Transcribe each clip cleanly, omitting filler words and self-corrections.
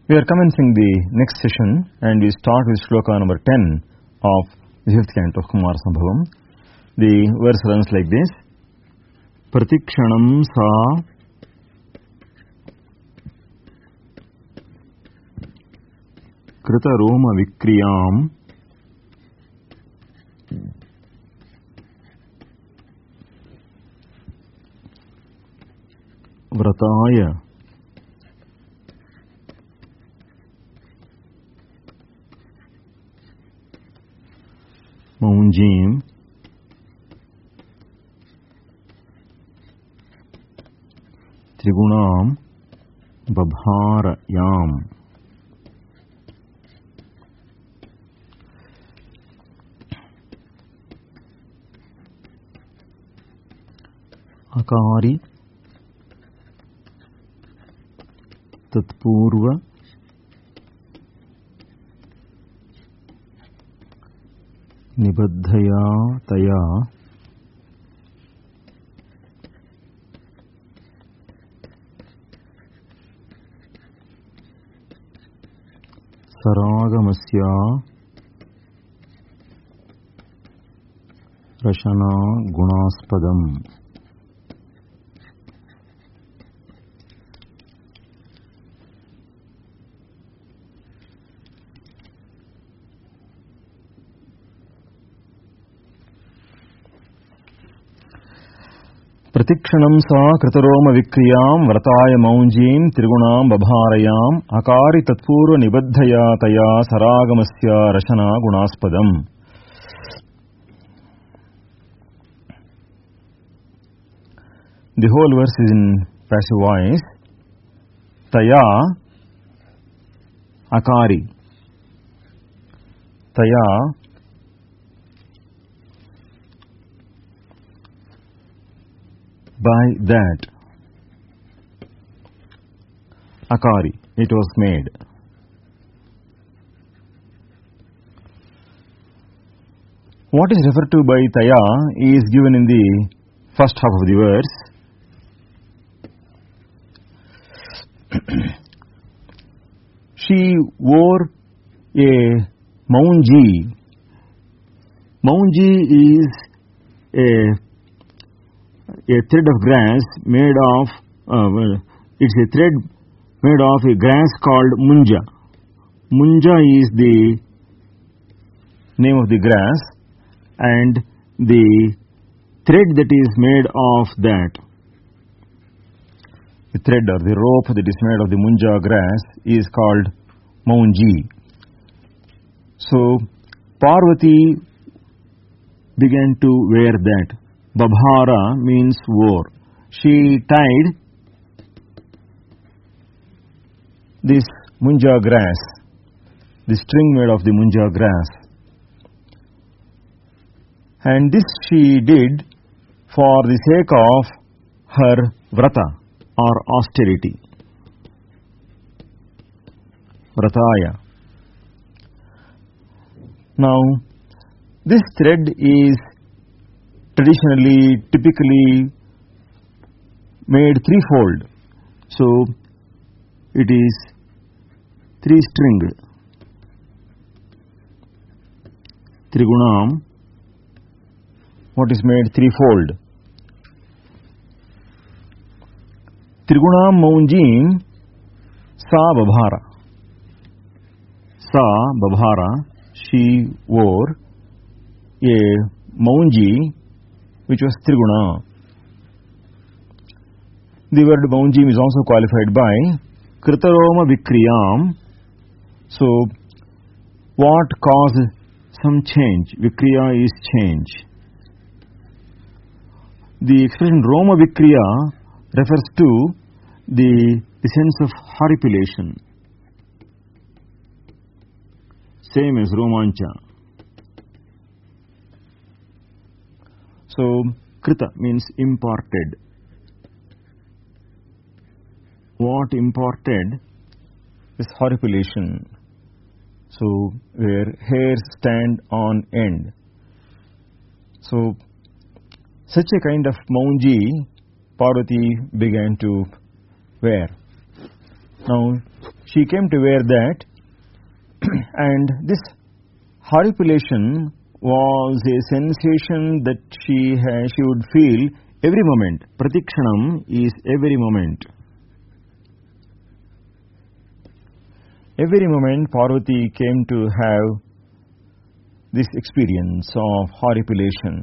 We are commencing the next session and we start with shloka number 10 of the 5th canto of Kumar Sambhavam. The verse runs like this. Pratikshanam sa krita roma vikriyam vrataya maunjim trigunam babharayam. Akari tatpurva nibaddhaya taya saragamasya rashana gunaspadam. Pratikshanam sa kritaroma vikriyam vrataya maunjim trigunam babharayam akari tatpurva nibaddhaya taya saragamasya rashana gunaspadam. The whole verse is in passive voice. Taya akari. Taya by that. Akari, it was made. What is referred to by Taya is given in the first half of the verse. She wore a maunji. Maunji is a thread of grass made of, it's a thread made of a grass called munja. Munja is the name of the grass and the thread that is made of that, the thread or the rope that is made of the munja grass is called maunji. So Parvati began to wear that. Babhara means wore. She tied this munja grass, the string made of the munja grass. And this she did for the sake of her vrata or austerity. Vrataya. Now, this thread is traditionally, typically made threefold. So, it is three-stringed. Trigunam, what is made threefold? Trigunam maunjim sa babhara. Sa babhara, she wore a maunji which was triguna. The word maunjim is also qualified by kritaroma vikriyam. So, what caused some change? Vikriya is change. The expression Roma Vikriya refers to the sense of horripilation, same as Romancha. So, Krita means imparted. What imparted is horripilation. So, where hairs stand on end. So, such a kind of maunji Parvati began to wear. Now she came to wear that, and this horripilation was a sensation that she would feel every moment. Pratikshanam is every moment. Every moment Parvati came to have this experience of horripilation.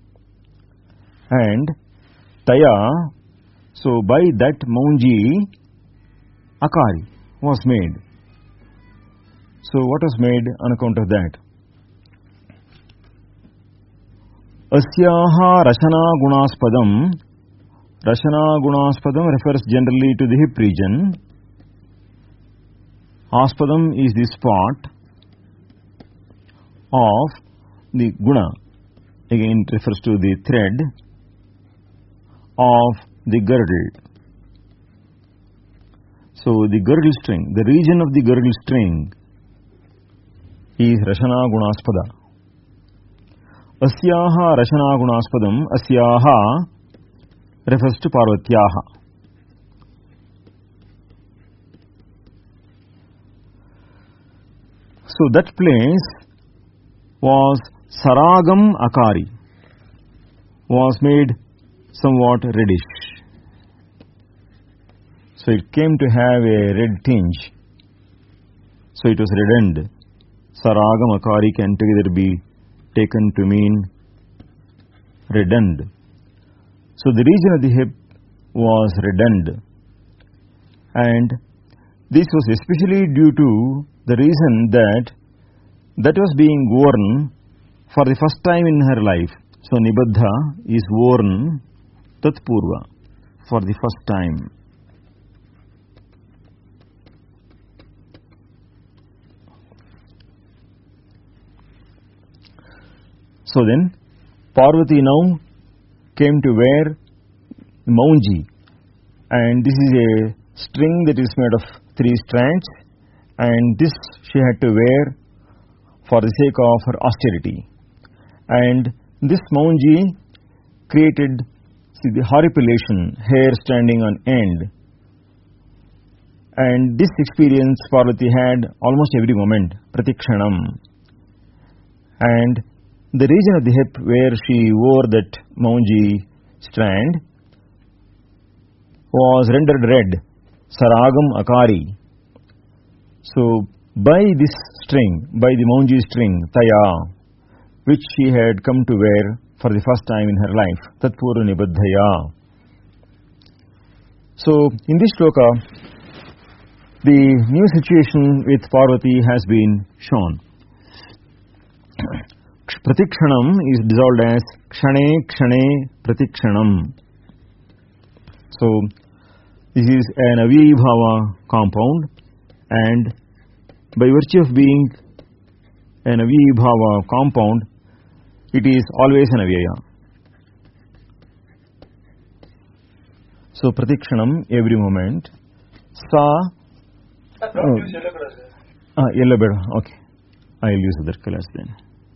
And Taya, so by that Maunji, Akari was made. So what was made on account of that? Asyaha Rashana Gunaspadam. Rashana Gunaspadam refers generally to the hip region. Aspadam is the spot of the guna. Again it refers to the thread of the girdle. So the girdle string, the region of the girdle string is Rashana Gunaspada. Asyaha Rashana Gunaspadam. Asyaha refers to Parvatyaha. So that place was Saragam Akari, was made somewhat reddish. So it came to have a red tinge. So it was reddened. Saragam Akari can together be taken to mean reddened. So the region of the hip was reddened, and this was especially due to the reason that was being worn for the first time in her life. So Nibaddha is worn Tatpurva for the first time. So then Parvati now came to wear Maunji, and this is a string that is made of 3 strands, and this she had to wear for the sake of her austerity. And this Maunji created, see, the horripilation, hair standing on end. And this experience Parvati had almost every moment, Pratikshanam. And the region of the hip where she wore that Maunji strand was rendered red, Saragam Akari. So by this string, by the Maunji string, Taya, which she had come to wear for the first time in her life, Tatpurva Nibaddhaya. So in this shloka, the new situation with Parvati has been shown. Pratikshanam is dissolved as Kshane Kshane Pratikshanam. So this is an Avyayibhava compound, and by virtue of being an Avyayibhava compound, it is always an Avyaya. So Pratikshanam, every moment. Sa. Yellow better. Okay. I will use other colors then.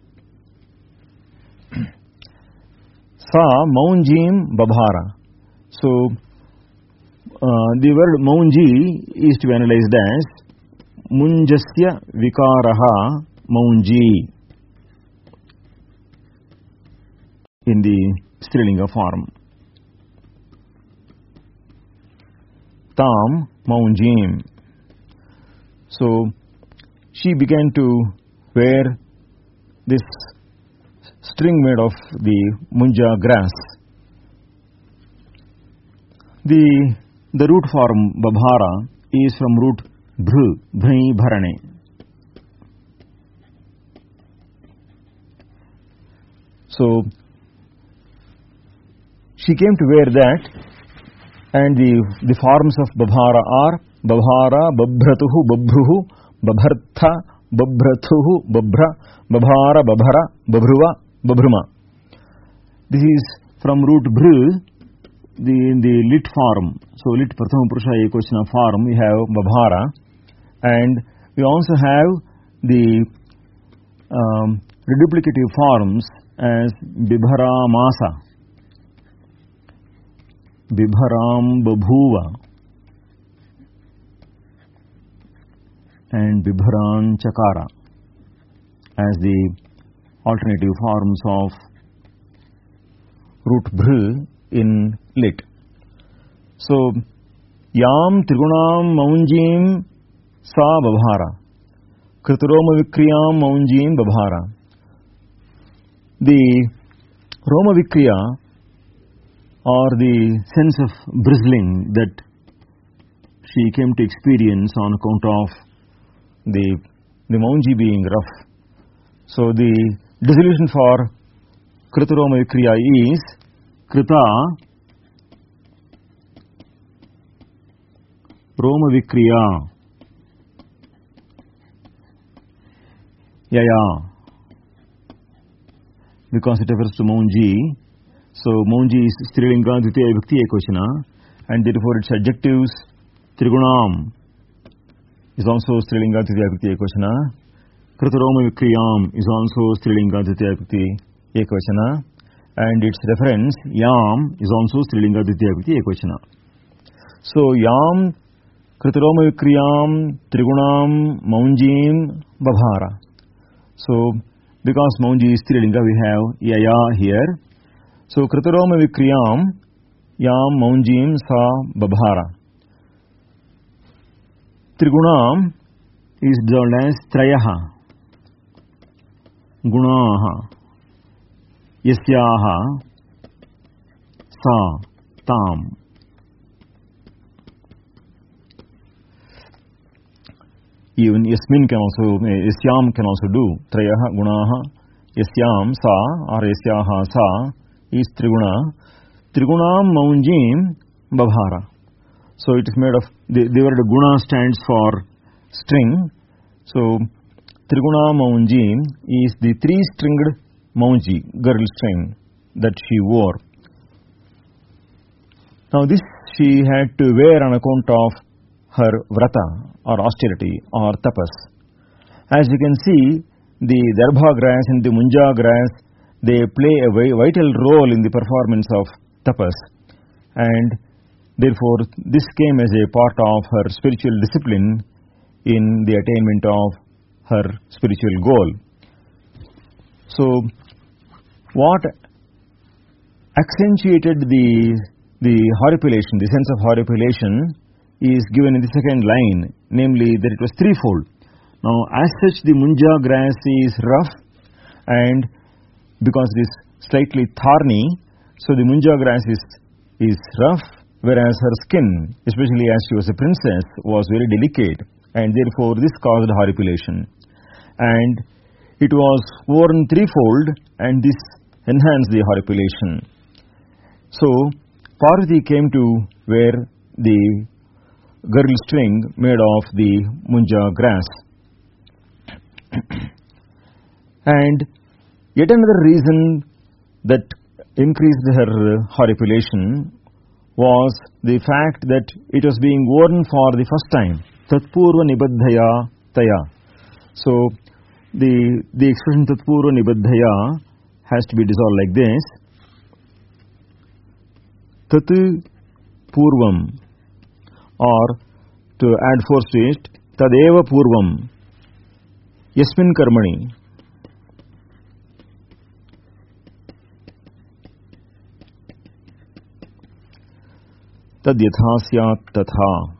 Sa Maunjim Babhara. So the word Maunji is to be analyzed as Munjasya Vikaraha Maunji in the Strilinga form. Tam Maunjim. So she began to wear this string made of the munja grass. The root form Babhara is from root Bhru, Bhri Bharane. So she came to wear that, and the forms of Babhara are Babhara, Babhratuhu, Babhruhu, Babhartha, Babhrathuhu, Babhra, Babhara, Babhara, Babhruva, Babhruma. This is from root Bhru, in the lit form. So lit Prathama Purusha Ekvachana form, we have Babhara, and we also have the reduplicative forms as Bibharamasa, Bibharam Babhuva, and Bibharan Chakara as the alternative forms of root bhr in lit. So, Yam Trigunam Maunjim Sa Babhara Kritaroma Vikriyam Maunjim Babhara. The Roma Vikriya, or the sense of bristling that she came to experience on account of the Maunji being rough. So the dissolution for Krita Roma Vikriya is Krita Roma Vikriya Yaya, because it refers to Maunji. So Maunji is Strilinga Dvitiya Vibhakti Ekvachana, and therefore its adjectives Trigunam is also Strilinga Dvitiya Vibhakti Ekvachana. Kritaroma Vikriyam is also Strilinga Dvitiya Vibhakti Ekvachana, and its reference Yam is also Strilinga Dvitiya Vibhakti Ekvachana. So Yam Kritaroma Vikriyam Trigunam Maunjim Babhara. So because Maunji is Strilinga, we have Yaya here. So Kritaroma Vikriyam Yam Maunjim Sa Babhara. Trigunam is known as Trayaha Gunaha Yasyaha Sa Tam. Even Yasmin can also, Yasyam can also do. Trayaha Gunaha Yasyam Sa or Yasyaha Sa is Triguna. Trigunam Maunjim Babhara. So it is made of, the word Guna stands for string. So Triguna Maunjim is the three-stringed Maunji, girdle string that she wore. Now this she had to wear on account of her vrata or austerity or tapas. As you can see, the Darbha grass and the Munja grass, they play a vital role in the performance of tapas, and therefore this came as a part of her spiritual discipline in the attainment of her spiritual goal. So what accentuated the horripilation, the sense of horripilation, is given in the second line, namely that it was threefold. Now as such the Munja grass is rough, and because it is slightly thorny, so the Munja grass is rough, whereas her skin, especially as she was a princess, was very delicate, and therefore this caused horripilation. And it was worn threefold, and this enhanced the horripilation. So Parvati came to wear the girdle string made of the Munja grass. And yet another reason that increased her horripilation was the fact that it was being worn for the first time. Tatpurva Nibaddhaya Taya. So the expression Tatpurva Nibaddhaya has to be dissolved like this. Tat Purvam, or to add force to it, Tadeva Purvam Yasmin Karmani. Tad yatha syat tatha.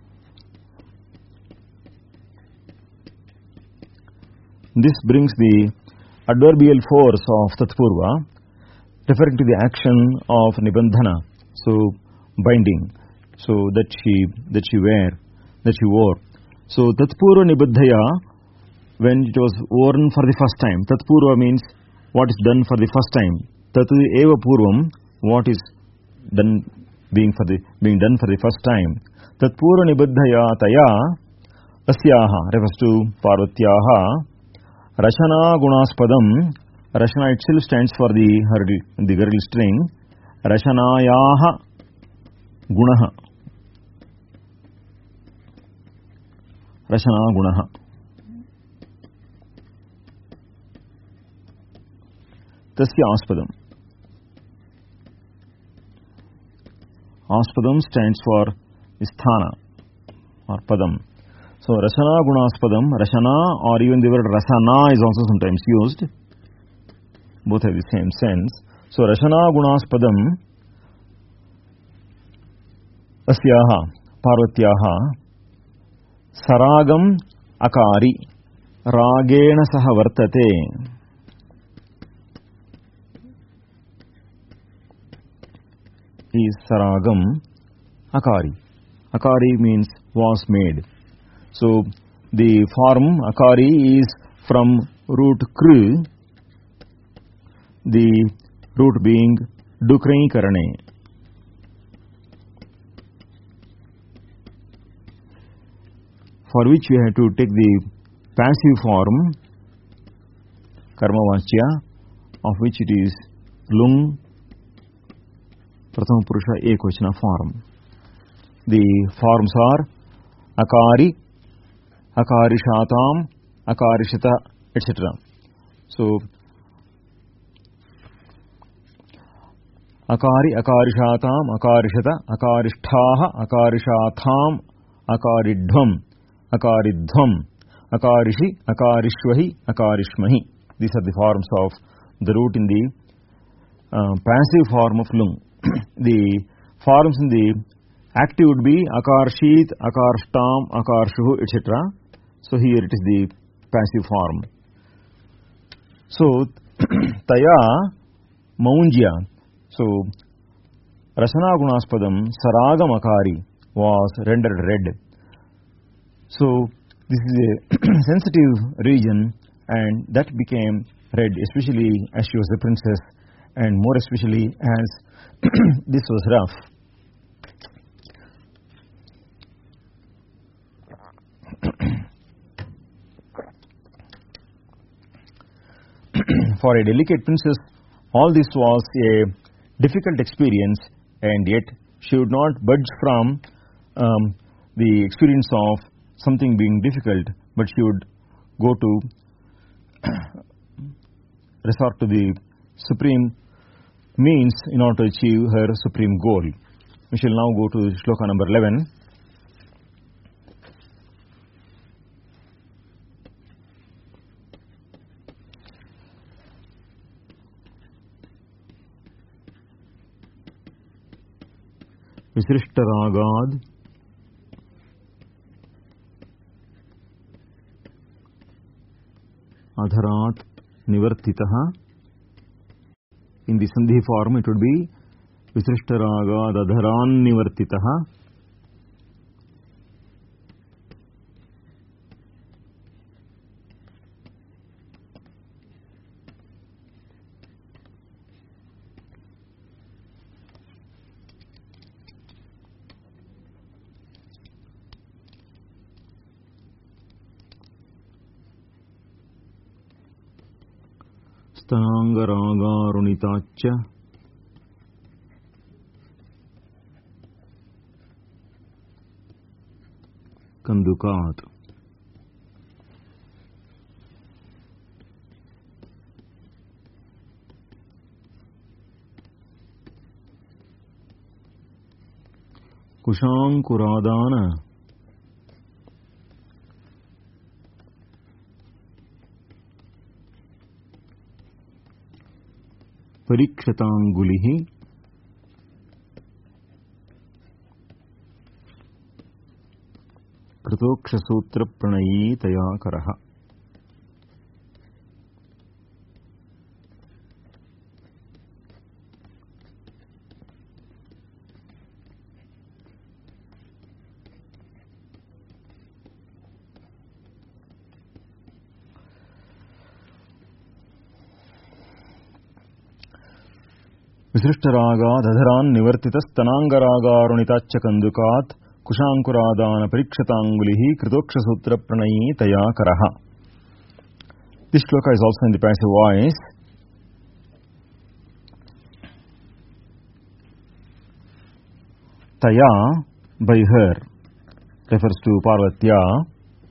This brings the adverbial force of Tatpurva, referring to the action of Nibandhana, so binding, so that she wore. So Tatpurva Nibaddhaya, when it was worn for the first time. Tatpurva means what is done for the first time. Tat eva purvam, what is done being done for the first time. Tatpurva Nibaddhaya Taya Asyaha refers to Parvatyaha. Rashana Gunaspadam. Rashana itself stands for the girdle string. Rashanayaha Gunaha. Rashana Gunaha. Tasya Aspadam. Aspadam stands for Sthana or Padam. So Rasana Gunaspadam, Rasana or even the word Rasana is also sometimes used. Both have the same sense. So Rasana Gunaspadam Asyaha Parvatyaha Saragam Akari Ragena Saha Vartate. Is Saragam Akari. Akari means was made. So the form Akari is from root Kru, the root being Dukrai Karane. For which we have to take the passive form Karmavachya, of which it is Lung Prathama Purusha Ekvachana form. The forms are Akari, Akarishatam, Akarishata, etc. So, Akari, Akarishatam, Akarishata, Akarishtaha, Akarishatham, Akaridhvam, Akaridhvam, Akarishi, Akarishvahi, Akarishmahi. These are the forms of the root in the passive form of Lung. The forms in the active would be Akarshit, Akarshtam, Akarshuhu, etc. So here it is the passive form. So Taya Maunjya. So Rasana Gunaspadam Saragam Akari was rendered red. So this is a sensitive region, and that became red, especially as she was a princess, and more especially as this was rough. For a delicate princess, all this was a difficult experience, and yet she would not budge from the experience of something being difficult, but she would go to resort to the supreme means in order to achieve her supreme goal. We shall now go to shloka number 11. Visrishtaragad Adharat Nivartitaha. In the Sandhi form it would be Visrishtaragad Adharan Nivartitaha. Stanangaragarunitaccha Kandukat. Kushankuradana Parikshataangulihi Kritoksha Pranayi Tayakaraha. Visrishtaragad Adharan Nivartitas Tanangaragaarunitaccha Kandukat Kushankuradana Parikshataangulihi Kritoksha Pranayi Tayakaraha. This shloka is also in the passive voice. Taya, by her, refers to Parvatya.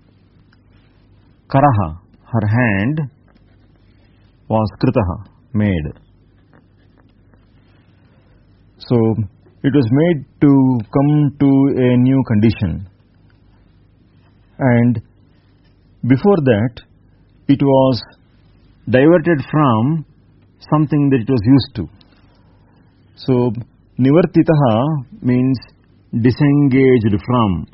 Karaha, her hand, was Kritaha, made. So it was made to come to a new condition, and before that it was diverted from something that it was used to. So nivartitaha means disengaged from.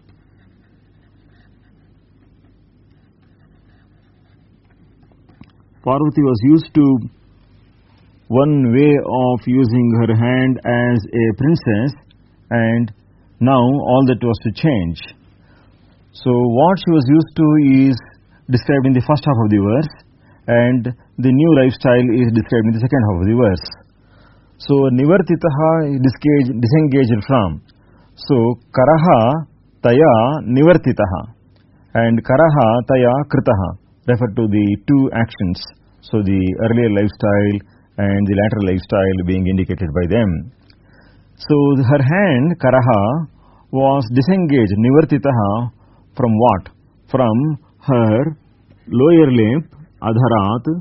Parvati was used to one way of using her hand as a princess, and now all that was to change. So what she was used to is described in the first half of the verse, and the new lifestyle is described in the second half of the verse. So nivartitaha is disengaged from. So karaha taya nivartitaha and karaha taya kritaha refer to the two actions. So the earlier lifestyle and the latter lifestyle being indicated by them. So her hand, karaha, was disengaged, nivartitaha, from what? From her lower lip, adharat,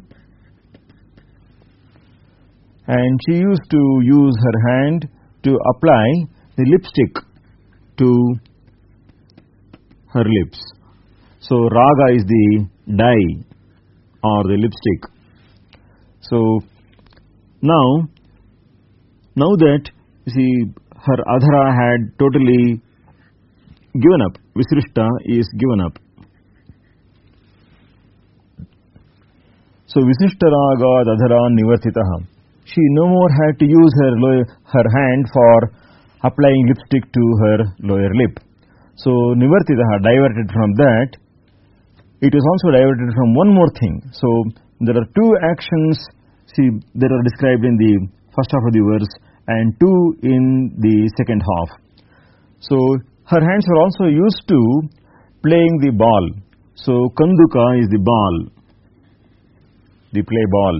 and she used to use her hand to apply the lipstick to her lips. So raga is the dye or the lipstick. So now that her adhara had totally given up, Visrishta is given up. So Visrishta raga adhara nivartitaha. She no more had to use her hand for applying lipstick to her lower lip. So nivartitaha, diverted from that. It is also diverted from one more thing. So there are two actions that are described in the first half of the verse and two in the second half. So her hands were also used to playing the ball. So kanduka is the ball, the play ball.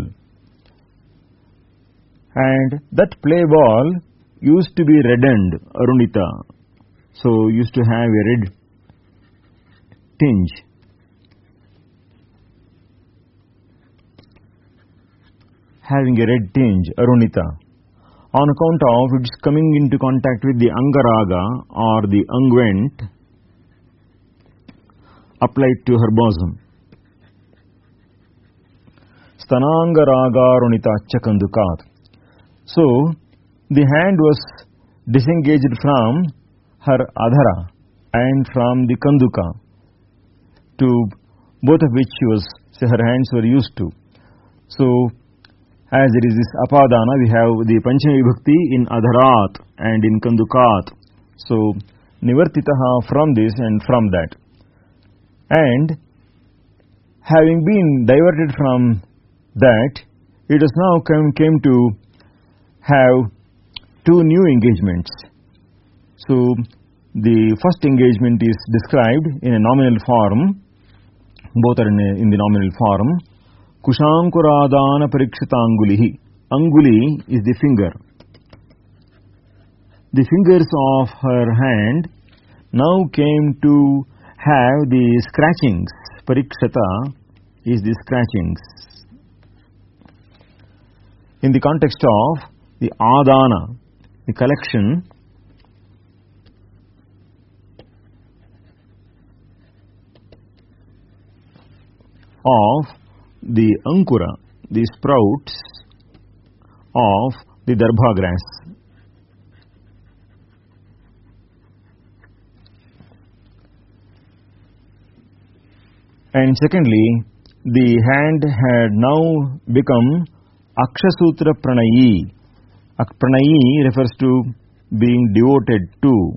And that play ball used to be reddened, arunita. So used to have a red tinge. Having a red tinge, arunita, on account of its coming into contact with the angaraga or the unguent applied to her bosom. Stanangaraga arunita chakandukat. So the hand was disengaged from her adhara and from the kanduka, to both of which her hands were used to. So as there is this apadana, we have the Panchami Vibhakti in adharat and in kandukat. So nivartitaha from this and from that. And having been diverted from that, it has now came to have two new engagements. So the first engagement is described in a nominal form. Both are in the nominal form. Kushankuradana parikshitangulihi. Anguli is the finger. The fingers of her hand now came to have the scratchings. Parikshata is the scratchings. In the context of the adana, the collection, of the ankura, the sprouts of the darbha grass. And secondly, the hand had now become Akshasutra Pranayi. Pranayi refers to being devoted to.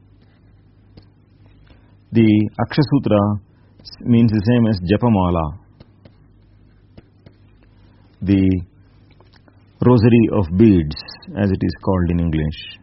The Akshasutra means the same as Japamala, the rosary of beads, as it is called in English.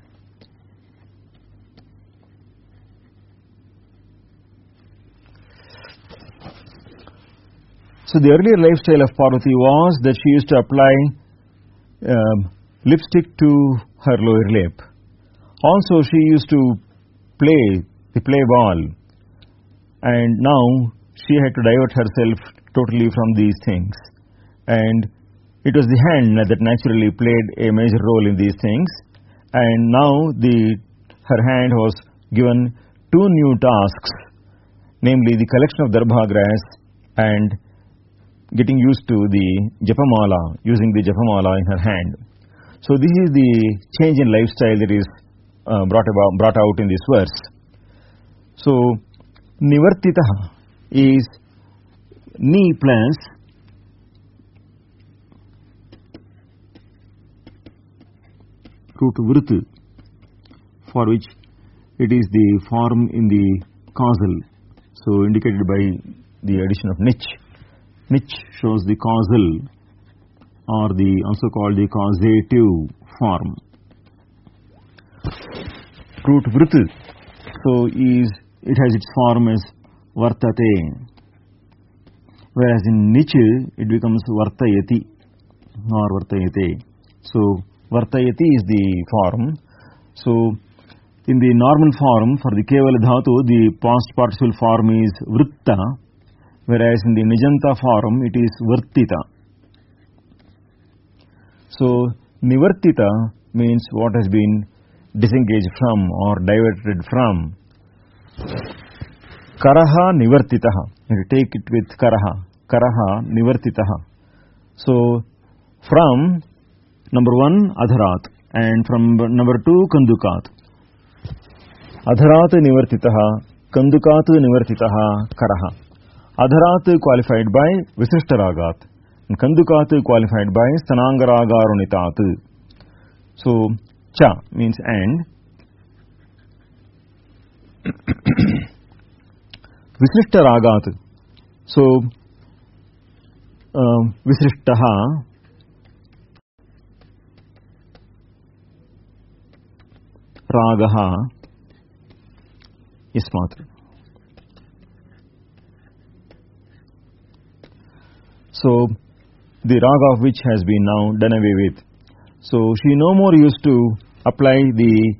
So the earlier lifestyle of Parvati was that she used to apply lipstick to her lower lip. Also she used to play the play ball, and now she had to divert herself totally from these things. And it was the hand that naturally played a major role in these things, and now her hand was given two new tasks. namely the collection of darbha grass and getting used to the japamala, using the japamala in her hand. So this is the change in lifestyle that is brought out in this verse. So nivartitaha is ni plus root vrit, for which it is the form in the causal, so indicated by the addition of nich. Nich shows the causal, or the also called the causative form. Root vrit, so it has its form as vartate, whereas in nich it becomes vartayati or vartayate. So vartayati is the form. So in the normal form for the kevala dhatu, the past participle form is vritta, whereas in the nijanta form it is vartita. So nivartita means what has been disengaged from or diverted from. Karaha nivartitaha, you take it with karaha nivartitaha. So from number 1 adharat and from number 2 kandukat. Adharat nivartitaha, kandukat nivartitaha, karaha. Adharat qualified by Visishtaragat and kandukat qualified by Stanangaragaarunitat. So cha means and. Visishtaragat. So Visishtaha Ragaha Ismat. So the raga of which has been now done away with. So she no more used to apply the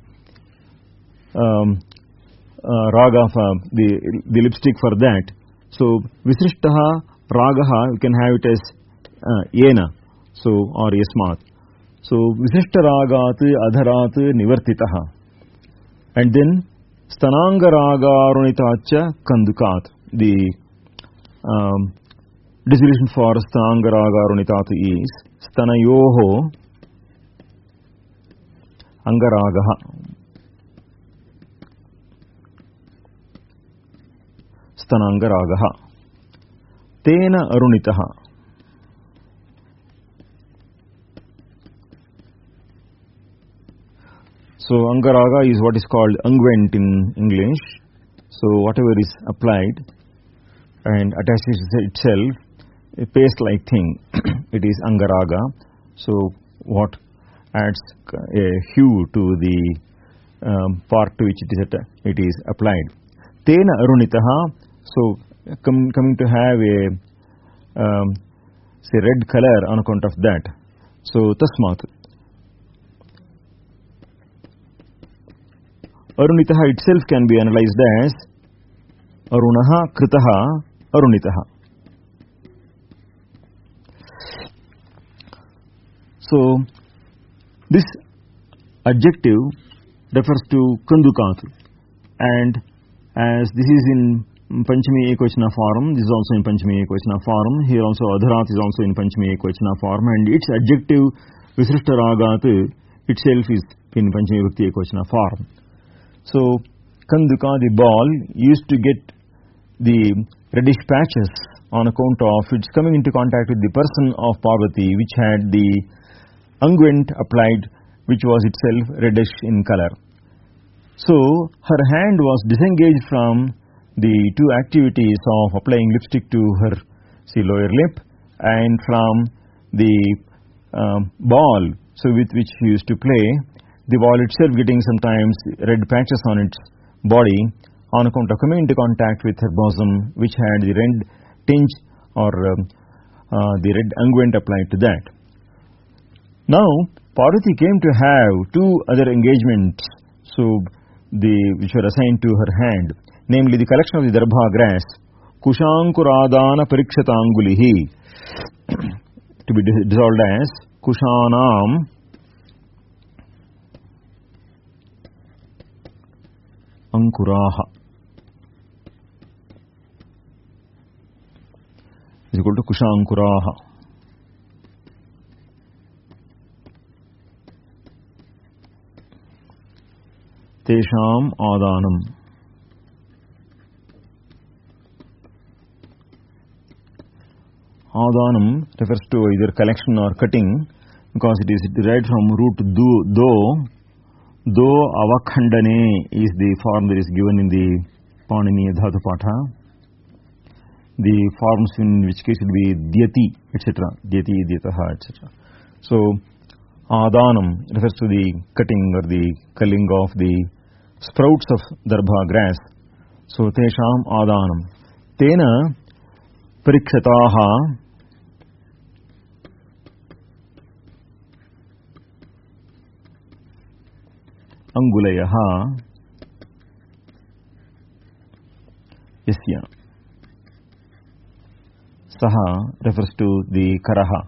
raga of the lipstick for that. So Visishtaha Ragaha, you can have it as Yena, so or Yasmat. So Visishta Ragat Adharat Nivartitaha. And then Stananga Raga Arunitacha Kandukat. The dissolution for Stananga Raga Arunitat is Stanayoho Angaragaha. Stanangaragaha. Tena Arunitaha. So Angaraga is what is called unguent in English. So whatever is applied and attaches itself, a paste-like thing, it is Angaraga. So what adds a hue to the part to which it is applied. Tena Arunitaha. So coming to have a say red color on account of that. So Tasmat. Arunitaha itself can be analyzed as Arunaha Kritaha Arunitaha. So this adjective refers to Kandukatu, and as this is in Panchami Ekvachana form, this is also in Panchami Ekvachana form, here also Adharat is also in Panchami Ekvachana form, and its adjective Visishta Ragat itself is in Panchami Vibhakti Ekvachana form. So Kanduka, the ball, used to get the reddish patches on account of its coming into contact with the person of Parvati, which had the unguent applied, which was itself reddish in color. So her hand was disengaged from the two activities of applying lipstick to her lower lip and from the ball, so with which she used to play, the ball itself getting sometimes red patches on its body on account of coming into contact with her bosom, which had the red tinge or the red unguent applied to that. Now Parvati came to have two other engagements, so which were assigned to her hand, namely the collection of the darbha grass, Kushankuradana Parikshatangulihi, to be dissolved as Kushanam Ankuraha. is equal to kushankuraha. Tesham adanam. Adanam refers to either collection or cutting, because it is derived from root do avakhandane is the form that is given in the Panini Dhatu Patha. The forms in which case it will be dyati, etc. Dyati, dyataha, etc. So, adanam refers to the cutting or the culling of the sprouts of darbha grass. So, tesham adanam. Tena parikshataha angulayaha yasya. Saha refers to the karaha.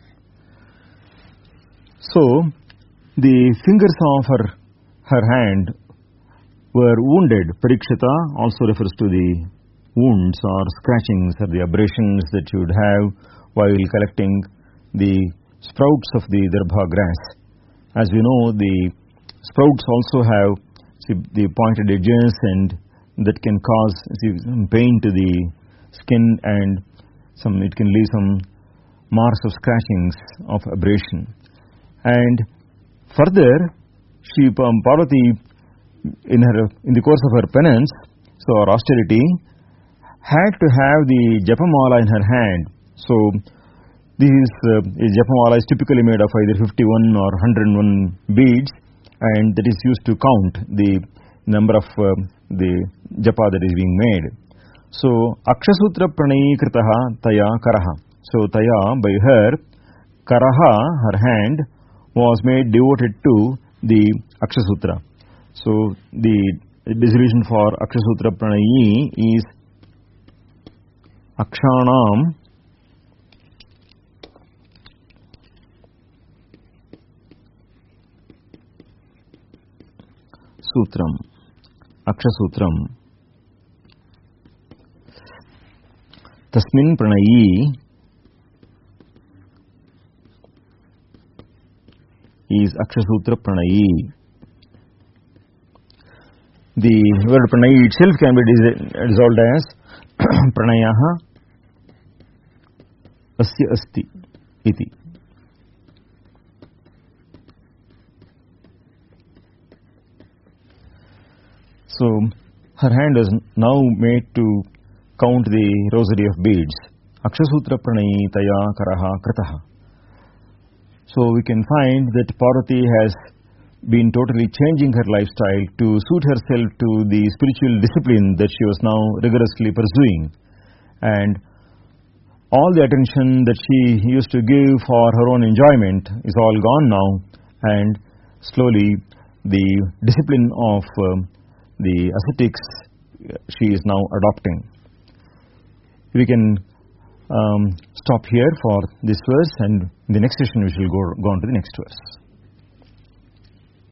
So, the fingers of her hand were wounded. Parikshita also refers to the wounds or scratchings or the abrasions that you would have while collecting the sprouts of the darbha grass. As we know, the sprouts also have the pointed edges, and that can cause pain to the skin, and it can leave some marks of scratchings of abrasion. And further, Parvati, in the course of her penance, so or austerity, had to have the japamala in her hand. So this japamala is typically made of either 51 or 101 beads, and that is used to count the number of the japa that is being made. So Akshasutra Pranayi Kritaha Taya Karaha. So Taya, by her, Karaha, her hand, was made devoted to the Akshasutra. So the dissolution for Akshasutra Pranayi is Akshanam Sutram, Akshasutram. Tasmin Pranayi is Akshasutra Pranayi. The word Pranayi itself can be resolved as Pranayaha Asya Asti Iti. So her hand is now made to count the rosary of beads. Akshasutra Pranayi Taya Karaha Kritaha. So we can find that Parvati has been totally changing her lifestyle to suit herself to the spiritual discipline that she was now rigorously pursuing. And all the attention that she used to give for her own enjoyment is all gone now, and slowly the discipline of the ascetics she is now adopting. We can stop here for this verse, and in the next session we shall go on to the next verse.